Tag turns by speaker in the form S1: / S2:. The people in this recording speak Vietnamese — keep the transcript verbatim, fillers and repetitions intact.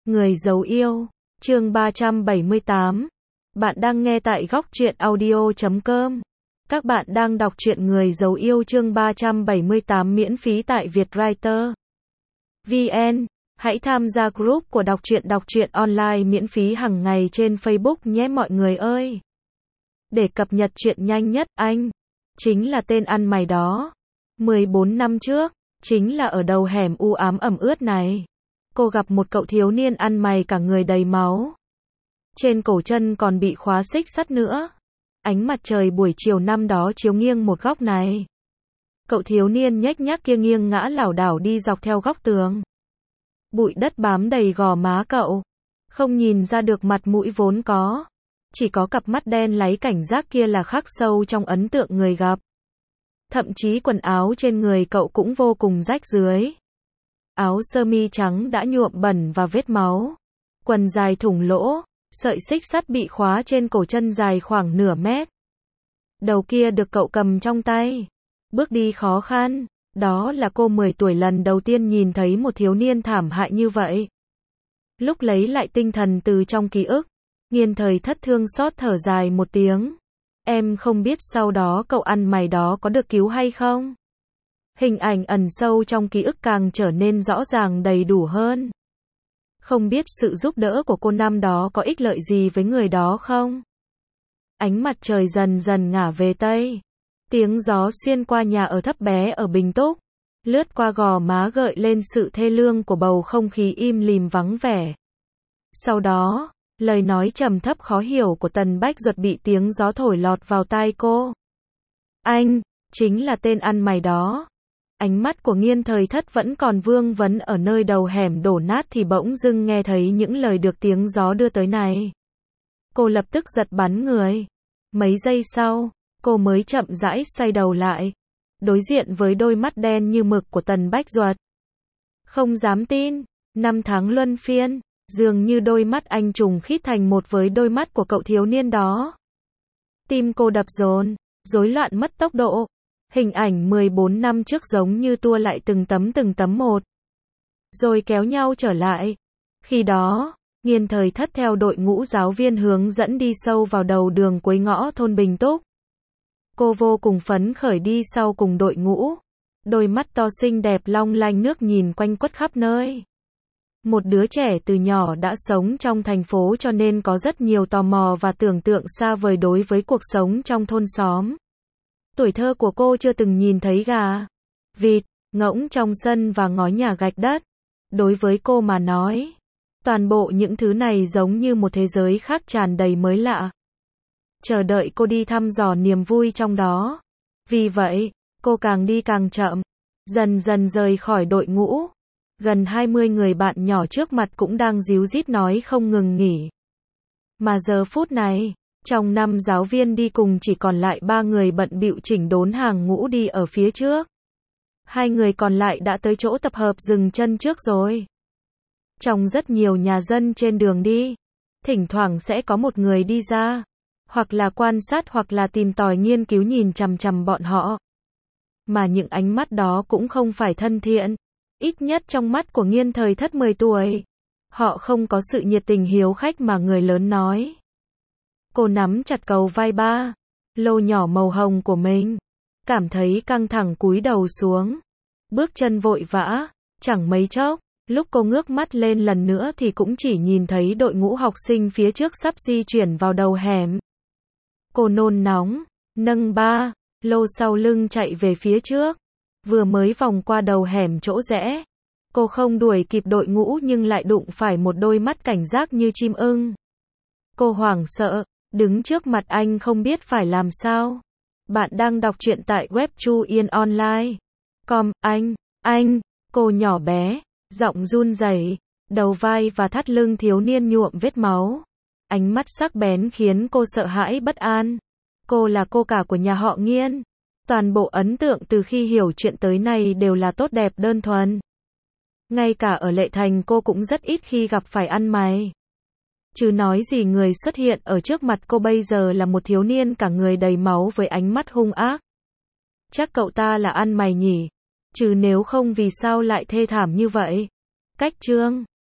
S1: Người giấu yêu, chương ba trăm bảy mươi tám. Bạn đang nghe tại góc truyện audio chấm com. Các bạn đang đọc truyện Người giấu yêu chương ba trăm bảy mươi tám miễn phí tại Vietwriter vê en. Hãy tham gia group của đọc truyện đọc truyện online miễn phí hàng ngày trên Facebook nhé mọi người ơi. Để cập nhật truyện nhanh nhất, anh chính là tên ăn mày đó. mười bốn năm trước, chính là ở đầu hẻm u ám ẩm ướt này, cô gặp một cậu thiếu niên ăn mày cả người đầy máu. Trên cổ chân còn bị khóa xích sắt nữa. Ánh mặt trời buổi chiều năm đó chiếu nghiêng một góc này. Cậu thiếu niên nhếch nhác kia nghiêng ngã lảo đảo đi dọc theo góc tường. Bụi đất bám đầy gò má cậu. Không nhìn ra được mặt mũi vốn có. Chỉ có cặp mắt đen láy cảnh giác kia là khắc sâu trong ấn tượng người gặp. Thậm chí quần áo trên người cậu cũng vô cùng rách rưới. Áo sơ mi trắng đã nhuộm bẩn và vết máu. Quần dài thủng lỗ, sợi xích sắt bị khóa trên cổ chân dài khoảng nửa mét. Đầu kia được cậu cầm trong tay. Bước đi khó khăn. Đó là cô mười tuổi lần đầu tiên nhìn thấy một thiếu niên thảm hại như vậy. Lúc lấy lại tinh thần từ trong ký ức, Nghiên Thời Thất thương xót thở dài một tiếng. Em không biết sau đó cậu ăn mày đó có được cứu hay không? Hình ảnh ẩn sâu trong ký ức càng trở nên rõ ràng đầy đủ hơn. Không biết sự giúp đỡ của cô năm đó có ích lợi gì với người đó không? Ánh mặt trời dần dần ngả về Tây. Tiếng gió xuyên qua nhà ở thấp bé ở Bình Túc, lướt qua gò má gợi lên sự thê lương của bầu không khí im lìm vắng vẻ. Sau đó, lời nói trầm thấp khó hiểu của Tần Bách Duật bị tiếng gió thổi lọt vào tai cô. Anh, chính là tên ăn mày đó. Ánh mắt của Nghiên Thời Thất vẫn còn vương vấn ở nơi đầu hẻm đổ nát thì bỗng dưng nghe thấy những lời được tiếng gió đưa tới này. Cô lập tức giật bắn người. Mấy giây sau, cô mới chậm rãi xoay đầu lại, đối diện với đôi mắt đen như mực của Tần Bách Duật. Không dám tin, năm tháng luân phiên, dường như đôi mắt anh trùng khít thành một với đôi mắt của cậu thiếu niên đó. Tim cô đập dồn, rối loạn mất tốc độ. Hình ảnh mười bốn năm trước giống như tua lại từng tấm từng tấm một. Rồi kéo nhau trở lại. Khi đó, Nghiên Thời Thất theo đội ngũ giáo viên hướng dẫn đi sâu vào đầu đường cuối ngõ thôn Bình Túc. Cô vô cùng phấn khởi đi sau cùng đội ngũ. Đôi mắt to xinh đẹp long lanh nước nhìn quanh quất khắp nơi. Một đứa trẻ từ nhỏ đã sống trong thành phố cho nên có rất nhiều tò mò và tưởng tượng xa vời đối với cuộc sống trong thôn xóm. Tuổi thơ của cô chưa từng nhìn thấy gà, vịt, ngỗng trong sân và ngói nhà gạch đất. Đối với cô mà nói, toàn bộ những thứ này giống như một thế giới khác tràn đầy mới lạ. Chờ đợi cô đi thăm dò niềm vui trong đó. Vì vậy, cô càng đi càng chậm, dần dần rời khỏi đội ngũ. Gần hai mươi người bạn nhỏ trước mặt cũng đang ríu rít nói không ngừng nghỉ. Mà giờ phút này, trong năm giáo viên đi cùng chỉ còn lại ba người bận bịu chỉnh đốn hàng ngũ đi ở phía trước. Hai người còn lại đã tới chỗ tập hợp dừng chân trước rồi. Trong rất nhiều nhà dân trên đường đi, thỉnh thoảng sẽ có một người đi ra, hoặc là quan sát hoặc là tìm tòi nghiên cứu nhìn chằm chằm bọn họ. Mà những ánh mắt đó cũng không phải thân thiện, ít nhất trong mắt của Nghiên Thời Thất mười tuổi. Họ không có sự nhiệt tình hiếu khách mà người lớn nói. Cô nắm chặt cầu vai ba lô nhỏ màu hồng của mình, cảm thấy căng thẳng cúi đầu xuống, bước chân vội vã. Chẳng mấy chốc, lúc cô ngước mắt lên lần nữa thì cũng chỉ nhìn thấy đội ngũ học sinh phía trước sắp di chuyển vào đầu hẻm. Cô nôn nóng, nâng ba lô sau lưng chạy về phía trước. Vừa mới vòng qua đầu hẻm chỗ rẽ, cô không đuổi kịp đội ngũ nhưng lại đụng phải một đôi mắt cảnh giác như chim ưng. Cô hoảng sợ, đứng trước mặt anh không biết phải làm sao. Bạn đang đọc truyện tại web chu yên online chấm com. Anh, anh, cô nhỏ bé, giọng run rẩy, đầu vai và thắt lưng thiếu niên nhuộm vết máu. Ánh mắt sắc bén khiến cô sợ hãi bất an. Cô là cô cả của nhà họ Nghiên. Toàn bộ ấn tượng từ khi hiểu chuyện tới nay đều là tốt đẹp đơn thuần. Ngay cả ở Lệ Thành cô cũng rất ít khi gặp phải ăn mày. Chứ nói gì người xuất hiện ở trước mặt cô bây giờ là một thiếu niên cả người đầy máu với ánh mắt hung ác. Chắc cậu ta là ăn mày nhỉ? Chứ nếu không vì sao lại thê thảm như vậy? Cách chương